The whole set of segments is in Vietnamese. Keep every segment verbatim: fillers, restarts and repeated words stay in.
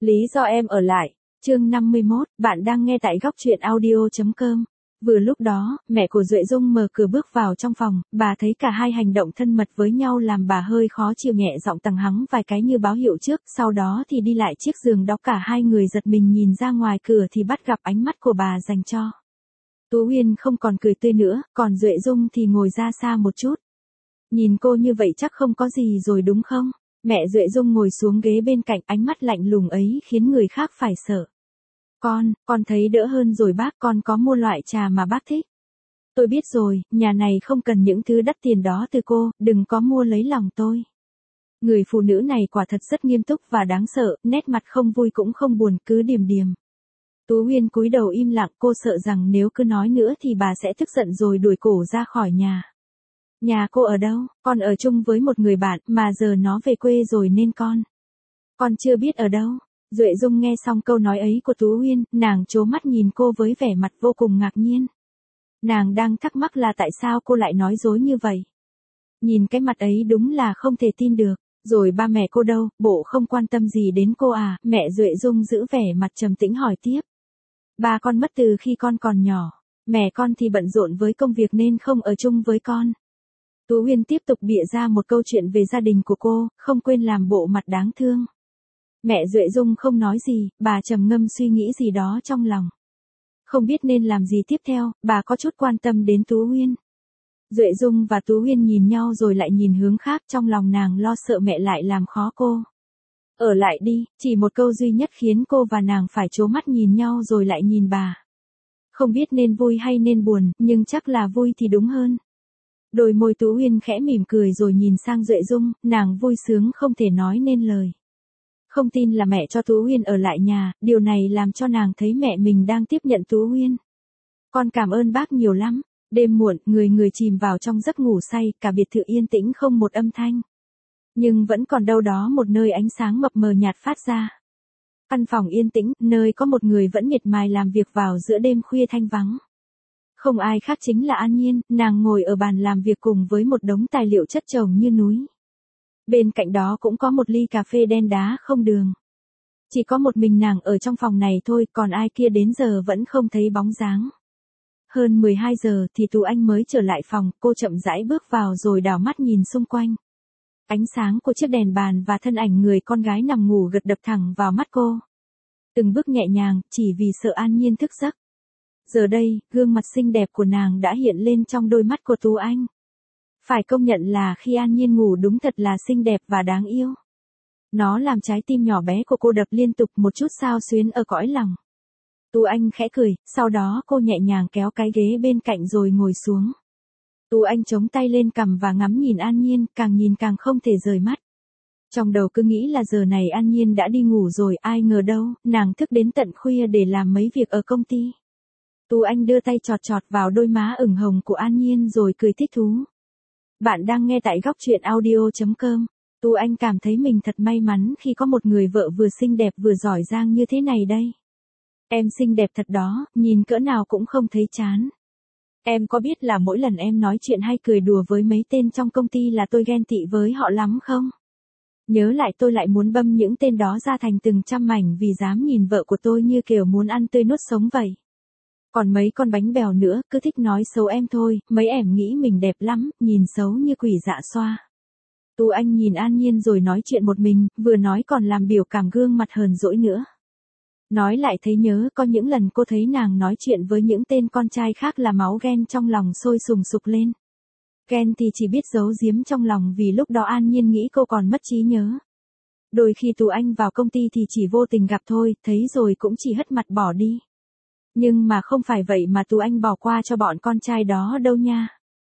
Lý do em ở lại. Chương năm mươi mốt, bạn đang nghe tại góc truyện audio chấm com. Vừa lúc đó, mẹ của Duệ Dung mở cửa bước vào trong phòng, bà thấy cả hai hành động thân mật với nhau làm bà hơi khó chịu, nhẹ giọng tằng hắng vài cái như báo hiệu trước, sau đó thì đi lại chiếc giường đó. Cả hai người giật mình nhìn ra ngoài cửa thì bắt gặp ánh mắt của bà dành cho Tú Uyên không còn cười tươi nữa, còn Duệ Dung thì ngồi ra xa một chút. Nhìn cô như vậy chắc không có gì rồi đúng không? Mẹ Duệ Dung ngồi xuống ghế bên cạnh, ánh mắt lạnh lùng ấy khiến người khác phải sợ. Con, con thấy đỡ hơn rồi bác, con có mua loại trà mà bác thích. Tôi biết rồi, nhà này không cần những thứ đắt tiền đó từ cô, đừng có mua lấy lòng tôi. Người phụ nữ này quả thật rất nghiêm túc và đáng sợ, nét mặt không vui cũng không buồn, cứ điềm điềm. Tú Uyên cúi đầu im lặng, cô sợ rằng nếu cứ nói nữa thì bà sẽ tức giận rồi đuổi cổ ra khỏi nhà. Nhà cô ở đâu? Con ở chung với một người bạn, mà giờ nó về quê rồi nên con. Con chưa biết ở đâu. Duệ Dung nghe xong câu nói ấy của Tú Uyên, nàng trố mắt nhìn cô với vẻ mặt vô cùng ngạc nhiên. Nàng đang thắc mắc là tại sao cô lại nói dối như vậy. Nhìn cái mặt ấy đúng là không thể tin được. Rồi ba mẹ cô đâu, bộ không quan tâm gì đến cô à? Mẹ Duệ Dung giữ vẻ mặt trầm tĩnh hỏi tiếp. Ba con mất từ khi con còn nhỏ. Mẹ con thì bận rộn với công việc nên không ở chung với con. Tú Uyên tiếp tục bịa ra một câu chuyện về gia đình của cô, không quên làm bộ mặt đáng thương. Mẹ Duệ Dung không nói gì, bà trầm ngâm suy nghĩ gì đó trong lòng. Không biết nên làm gì tiếp theo, bà có chút quan tâm đến Tú Uyên. Duệ Dung và Tú Uyên nhìn nhau rồi lại nhìn hướng khác, trong lòng nàng lo sợ mẹ lại làm khó cô. Ở lại đi, chỉ một câu duy nhất khiến cô và nàng phải trố mắt nhìn nhau rồi lại nhìn bà. Không biết nên vui hay nên buồn, nhưng chắc là vui thì đúng hơn. Đôi môi Tú Uyên khẽ mỉm cười rồi nhìn sang Duệ Dung, nàng vui sướng không thể nói nên lời. Không tin là mẹ cho Tú Uyên ở lại nhà, điều này làm cho nàng thấy mẹ mình đang tiếp nhận Tú Uyên. Con cảm ơn bác nhiều lắm. Đêm muộn, người người chìm vào trong giấc ngủ say, cả biệt thự yên tĩnh không một âm thanh. Nhưng vẫn còn đâu đó một nơi ánh sáng mập mờ nhạt phát ra. Căn phòng yên tĩnh, nơi có một người vẫn miệt mài làm việc vào giữa đêm khuya thanh vắng. Không ai khác chính là An Nhiên, nàng ngồi ở bàn làm việc cùng với một đống tài liệu chất chồng như núi. Bên cạnh đó cũng có một ly cà phê đen đá không đường. Chỉ có một mình nàng ở trong phòng này thôi, còn ai kia đến giờ vẫn không thấy bóng dáng. Hơn mười hai giờ thì Tú Anh mới trở lại phòng, cô chậm rãi bước vào rồi đảo mắt nhìn xung quanh. Ánh sáng của chiếc đèn bàn và thân ảnh người con gái nằm ngủ gật đập thẳng vào mắt cô. Từng bước nhẹ nhàng, chỉ vì sợ An Nhiên thức giấc. Giờ đây, gương mặt xinh đẹp của nàng đã hiện lên trong đôi mắt của Tú Anh. Phải công nhận là khi An Nhiên ngủ đúng thật là xinh đẹp và đáng yêu. Nó làm trái tim nhỏ bé của cô đập liên tục, một chút xao xuyến ở cõi lòng. Tú Anh khẽ cười, sau đó cô nhẹ nhàng kéo cái ghế bên cạnh rồi ngồi xuống. Tú Anh chống tay lên cằm và ngắm nhìn An Nhiên, càng nhìn càng không thể rời mắt. Trong đầu cứ nghĩ là giờ này An Nhiên đã đi ngủ rồi, ai ngờ đâu, nàng thức đến tận khuya để làm mấy việc ở công ty. Tú Anh đưa tay chọt chọt vào đôi má ửng hồng của An Nhiên rồi cười thích thú. Bạn đang nghe tại góc truyện audio chấm com. Tú Anh cảm thấy mình thật may mắn khi có một người vợ vừa xinh đẹp vừa giỏi giang như thế này đây. Em xinh đẹp thật đó, nhìn cỡ nào cũng không thấy chán. Em có biết là mỗi lần em nói chuyện hay cười đùa với mấy tên trong công ty là tôi ghen tị với họ lắm không? Nhớ lại tôi lại muốn băm những tên đó ra thành từng trăm mảnh vì dám nhìn vợ của tôi như kiểu muốn ăn tươi nuốt sống vậy. Còn mấy con bánh bèo nữa, cứ thích nói xấu em thôi, mấy em nghĩ mình đẹp lắm, nhìn xấu như quỷ dạ xoa. Tú Anh nhìn An Nhiên rồi nói chuyện một mình, vừa nói còn làm biểu cảm gương mặt hờn dỗi nữa. Nói lại thấy nhớ có những lần cô thấy nàng nói chuyện với những tên con trai khác là máu ghen trong lòng sôi sùng sục lên. Ghen thì chỉ biết giấu giếm trong lòng vì lúc đó An Nhiên nghĩ cô còn mất trí nhớ. Đôi khi Tú Anh vào công ty thì chỉ vô tình gặp thôi, thấy rồi cũng chỉ hất mặt bỏ đi. Nhưng mà không phải vậy mà Tú Anh bỏ qua cho bọn con trai đó đâu nha.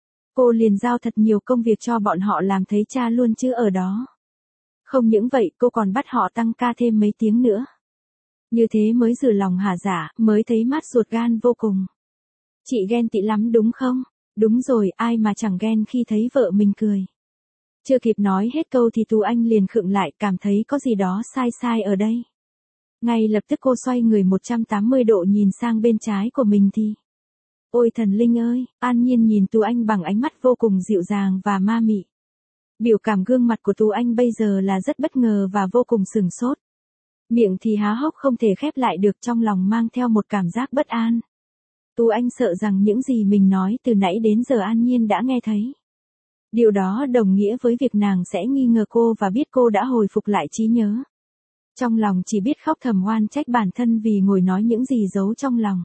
Cô liền giao thật nhiều công việc cho bọn họ làm thấy cha luôn chứ ở đó. Không những vậy cô còn bắt họ tăng ca thêm mấy tiếng nữa. Như thế mới rửa lòng hả dạ, mới thấy mát ruột gan vô cùng. Chị ghen tị lắm đúng không? Đúng rồi, ai mà chẳng ghen khi thấy vợ mình cười. Chưa kịp nói hết câu thì Tú Anh liền khựng lại, cảm thấy có gì đó sai sai ở đây. Ngay lập tức cô xoay người một trăm tám mươi độ nhìn sang bên trái của mình thì. Ôi thần linh ơi, An Nhiên nhìn Tú Anh bằng ánh mắt vô cùng dịu dàng và ma mị. Biểu cảm gương mặt của Tú Anh bây giờ là rất bất ngờ và vô cùng sửng sốt. Miệng thì há hốc không thể khép lại được, trong lòng mang theo một cảm giác bất an. Tú Anh sợ rằng những gì mình nói từ nãy đến giờ An Nhiên đã nghe thấy. Điều đó đồng nghĩa với việc nàng sẽ nghi ngờ cô và biết cô đã hồi phục lại trí nhớ. Trong lòng chỉ biết khóc thầm oan trách bản thân vì ngồi nói những gì giấu trong lòng.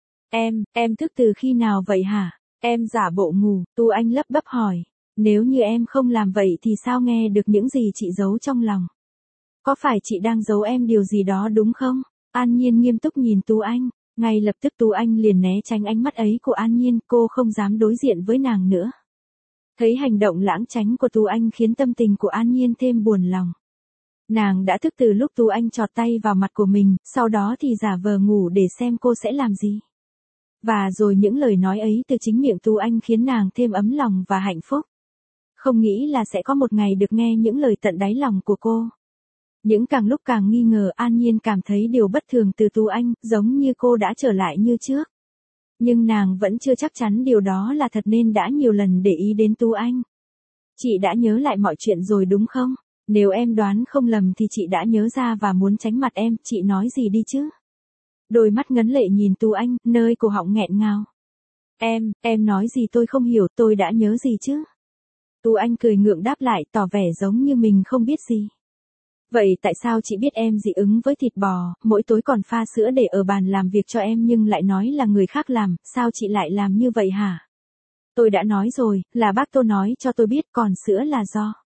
Em, em thức từ khi nào vậy hả? Em giả bộ ngủ, Tú Anh lắp bắp hỏi. Nếu như em không làm vậy thì sao nghe được những gì chị giấu trong lòng? Có phải chị đang giấu em điều gì đó đúng không? An Nhiên nghiêm túc nhìn Tú Anh. Ngay lập tức Tú Anh liền né tránh ánh mắt ấy của An Nhiên, cô không dám đối diện với nàng nữa. Thấy hành động lãng tránh của Tú Anh khiến tâm tình của An Nhiên thêm buồn lòng. Nàng đã thức từ lúc Tú Anh chọt tay vào mặt của mình, sau đó thì giả vờ ngủ để xem cô sẽ làm gì. Và rồi những lời nói ấy từ chính miệng Tú Anh khiến nàng thêm ấm lòng và hạnh phúc. Không nghĩ là sẽ có một ngày được nghe những lời tận đáy lòng của cô. Những càng lúc càng nghi ngờ, An Nhiên cảm thấy điều bất thường từ Tú Anh, giống như cô đã trở lại như trước. Nhưng nàng vẫn chưa chắc chắn điều đó là thật nên đã nhiều lần để ý đến Tú Anh. Chị đã nhớ lại mọi chuyện rồi đúng không? Nếu em đoán không lầm thì chị đã nhớ ra và muốn tránh mặt em, chị nói gì đi chứ? Đôi mắt ngấn lệ nhìn Tú Anh, nơi cổ họng nghẹn ngào. Em, em nói gì tôi không hiểu, tôi đã nhớ gì chứ? Tú Anh cười ngượng đáp lại, tỏ vẻ giống như mình không biết gì. Vậy tại sao chị biết em dị ứng với thịt bò, mỗi tối còn pha sữa để ở bàn làm việc cho em nhưng lại nói là người khác làm, sao chị lại làm như vậy hả? Tôi đã nói rồi, là bác Tô nói cho tôi biết, còn sữa là do.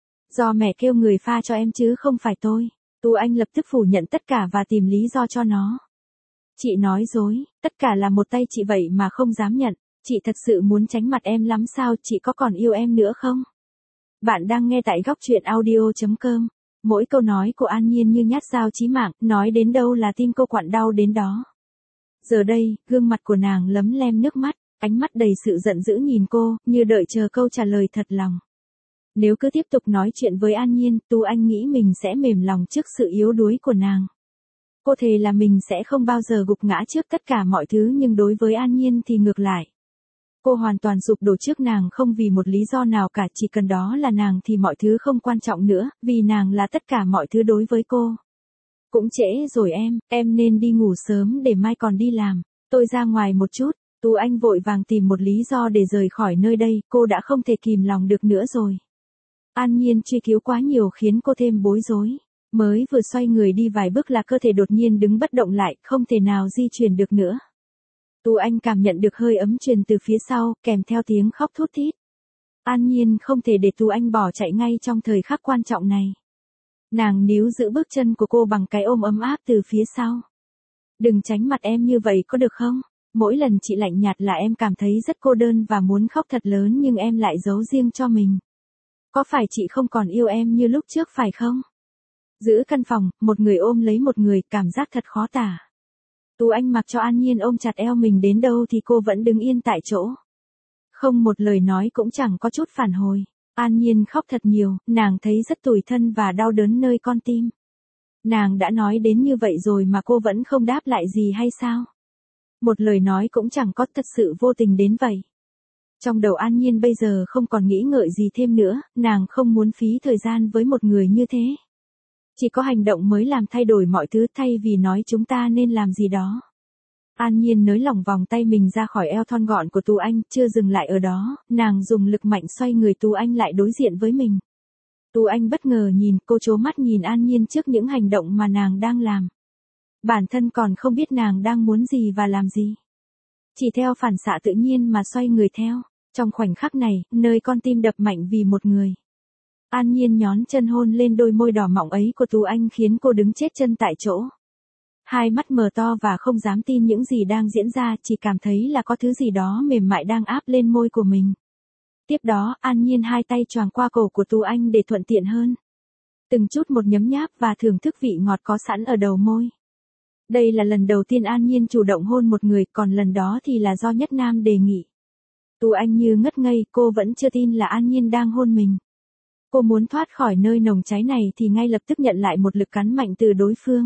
Do mẹ kêu người pha cho em chứ không phải tôi. Tú Anh lập tức phủ nhận tất cả và tìm lý do cho nó. Chị nói dối, tất cả là một tay chị vậy mà không dám nhận. Chị thật sự muốn tránh mặt em lắm sao, chị có còn yêu em nữa không? Bạn đang nghe tại góc truyện audio chấm com. Mỗi câu nói của An Nhiên như nhát dao chí mạng, nói đến đâu là tim cô quặn đau đến đó. Giờ đây, gương mặt của nàng lấm lem nước mắt, ánh mắt đầy sự giận dữ nhìn cô, như đợi chờ câu trả lời thật lòng. Nếu cứ tiếp tục nói chuyện với An Nhiên, Tú Anh nghĩ mình sẽ mềm lòng trước sự yếu đuối của nàng. Cô thề là mình sẽ không bao giờ gục ngã trước tất cả mọi thứ, nhưng đối với An Nhiên thì ngược lại. Cô hoàn toàn sụp đổ trước nàng không vì một lý do nào cả, chỉ cần đó là nàng thì mọi thứ không quan trọng nữa, vì nàng là tất cả mọi thứ đối với cô. Cũng trễ rồi em, em nên đi ngủ sớm để mai còn đi làm, tôi ra ngoài một chút. Tú Anh vội vàng tìm một lý do để rời khỏi nơi đây, cô đã không thể kìm lòng được nữa rồi. An Nhiên truy cứu quá nhiều khiến cô thêm bối rối. Mới vừa xoay người đi vài bước là cơ thể đột nhiên đứng bất động lại, không thể nào di chuyển được nữa. Tú Anh cảm nhận được hơi ấm truyền từ phía sau, kèm theo tiếng khóc thút thít. An Nhiên không thể để Tú Anh bỏ chạy ngay trong thời khắc quan trọng này. Nàng níu giữ bước chân của cô bằng cái ôm ấm áp từ phía sau. Đừng tránh mặt em như vậy có được không? Mỗi lần chị lạnh nhạt là em cảm thấy rất cô đơn và muốn khóc thật lớn nhưng em lại giấu riêng cho mình. Có phải chị không còn yêu em như lúc trước phải không? Giữa căn phòng, một người ôm lấy một người, cảm giác thật khó tả. Tú Anh mặc cho An Nhiên ôm chặt eo mình đến đâu thì cô vẫn đứng yên tại chỗ. Không một lời nói cũng chẳng có chút phản hồi. An Nhiên khóc thật nhiều, nàng thấy rất tủi thân và đau đớn nơi con tim. Nàng đã nói đến như vậy rồi mà cô vẫn không đáp lại gì hay sao? Một lời nói cũng chẳng có, thật sự vô tình đến vậy. Trong đầu An Nhiên bây giờ không còn nghĩ ngợi gì thêm nữa, nàng không muốn phí thời gian với một người như thế. Chỉ có hành động mới làm thay đổi mọi thứ, thay vì nói chúng ta nên làm gì đó. An Nhiên nới lỏng vòng tay mình ra khỏi eo thon gọn của Tú Anh, chưa dừng lại ở đó, nàng dùng lực mạnh xoay người Tú Anh lại đối diện với mình. Tú Anh bất ngờ nhìn, cô trố mắt nhìn An Nhiên trước những hành động mà nàng đang làm. Bản thân còn không biết nàng đang muốn gì và làm gì. Chỉ theo phản xạ tự nhiên mà xoay người theo. Trong khoảnh khắc này, nơi con tim đập mạnh vì một người. An Nhiên nhón chân hôn lên đôi môi đỏ mọng ấy của Tú Anh khiến cô đứng chết chân tại chỗ. Hai mắt mở to và không dám tin những gì đang diễn ra, chỉ cảm thấy là có thứ gì đó mềm mại đang áp lên môi của mình. Tiếp đó, An Nhiên hai tay choàng qua cổ của Tú Anh để thuận tiện hơn. Từng chút một nhấm nháp và thưởng thức vị ngọt có sẵn ở đầu môi. Đây là lần đầu tiên An Nhiên chủ động hôn một người, còn lần đó thì là do Nhất Nam đề nghị. Tú Anh như ngất ngây, cô vẫn chưa tin là An Nhiên đang hôn mình. Cô muốn thoát khỏi nơi nồng cháy này thì ngay lập tức nhận lại một lực cắn mạnh từ đối phương.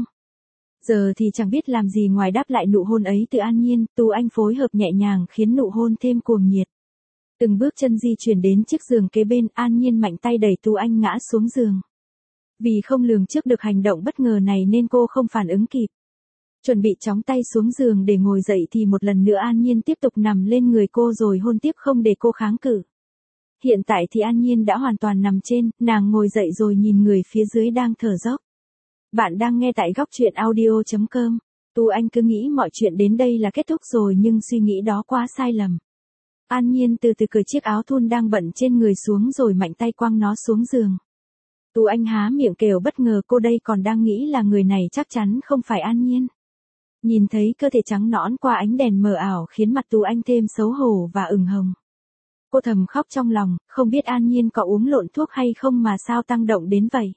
Giờ thì chẳng biết làm gì ngoài đáp lại nụ hôn ấy từ An Nhiên, Tú Anh phối hợp nhẹ nhàng khiến nụ hôn thêm cuồng nhiệt. Từng bước chân di chuyển đến chiếc giường kế bên, An Nhiên mạnh tay đẩy Tú Anh ngã xuống giường. Vì không lường trước được hành động bất ngờ này nên cô không phản ứng kịp. Chuẩn bị chóng tay xuống giường để ngồi dậy thì một lần nữa An Nhiên tiếp tục nằm lên người cô rồi hôn tiếp không để cô kháng cự. Hiện tại thì An Nhiên đã hoàn toàn nằm trên, nàng ngồi dậy rồi nhìn người phía dưới đang thở dốc. Bạn đang nghe tại góc truyện audio chấm com. Tu Anh cứ nghĩ mọi chuyện đến đây là kết thúc rồi nhưng suy nghĩ đó quá sai lầm. An Nhiên từ từ cởi chiếc áo thun đang bận trên người xuống rồi mạnh tay quăng nó xuống giường. Tu Anh há miệng kêu bất ngờ, cô đây còn đang nghĩ là người này chắc chắn không phải An Nhiên. Nhìn thấy cơ thể trắng nõn qua ánh đèn mờ ảo khiến mặt Tu Anh thêm xấu hổ và ửng hồng. Cô thầm khóc trong lòng, không biết An Nhiên có uống lộn thuốc hay không mà sao tăng động đến vậy.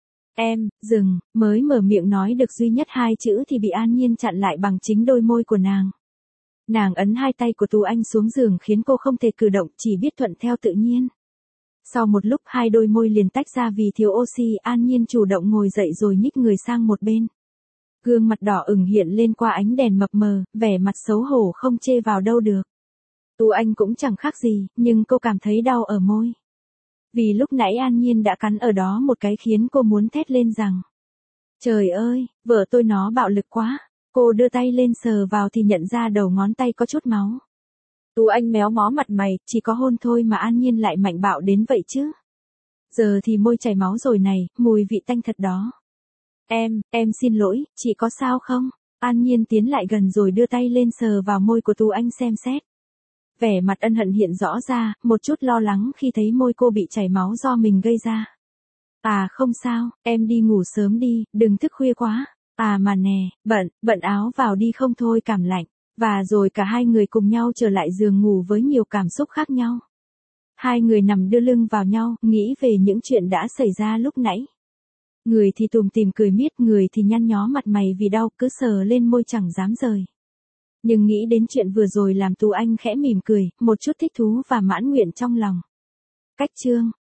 Em, dừng, mới mở miệng nói được duy nhất hai chữ thì bị An Nhiên chặn lại bằng chính đôi môi của nàng. Nàng ấn hai tay của Tu Anh xuống giường khiến cô không thể cử động, chỉ biết thuận theo tự nhiên. Sau một lúc hai đôi môi liền tách ra vì thiếu oxy, An Nhiên chủ động ngồi dậy rồi nhích người sang một bên. Gương mặt đỏ ửng hiện lên qua ánh đèn mập mờ, vẻ mặt xấu hổ không chê vào đâu được. Tu Anh cũng chẳng khác gì, nhưng cô cảm thấy đau ở môi. Vì lúc nãy An Nhiên đã cắn ở đó một cái khiến cô muốn thét lên rằng: trời ơi, vợ tôi nó bạo lực quá. Cô đưa tay lên sờ vào thì nhận ra đầu ngón tay có chút máu. Tu Anh méo mó mặt mày, chỉ có hôn thôi mà An Nhiên lại mạnh bạo đến vậy chứ. Giờ thì môi chảy máu rồi này, mùi vị tanh thật đó. Em, em xin lỗi, chị có sao không? An Nhiên tiến lại gần rồi đưa tay lên sờ vào môi của Tu Anh xem xét. Vẻ mặt ân hận hiện rõ ra, một chút lo lắng khi thấy môi cô bị chảy máu do mình gây ra. À không sao, em đi ngủ sớm đi, đừng thức khuya quá. À mà nè, bận, bận áo vào đi không thôi cảm lạnh. Và rồi cả hai người cùng nhau trở lại giường ngủ với nhiều cảm xúc khác nhau. Hai người nằm đưa lưng vào nhau, nghĩ về những chuyện đã xảy ra lúc nãy. Người thì tủm tỉm cười miết, người thì nhăn nhó mặt mày vì đau, cứ sờ lên môi chẳng dám rời. Nhưng nghĩ đến chuyện vừa rồi làm Tu Anh khẽ mỉm cười, một chút thích thú và mãn nguyện trong lòng. Cách chương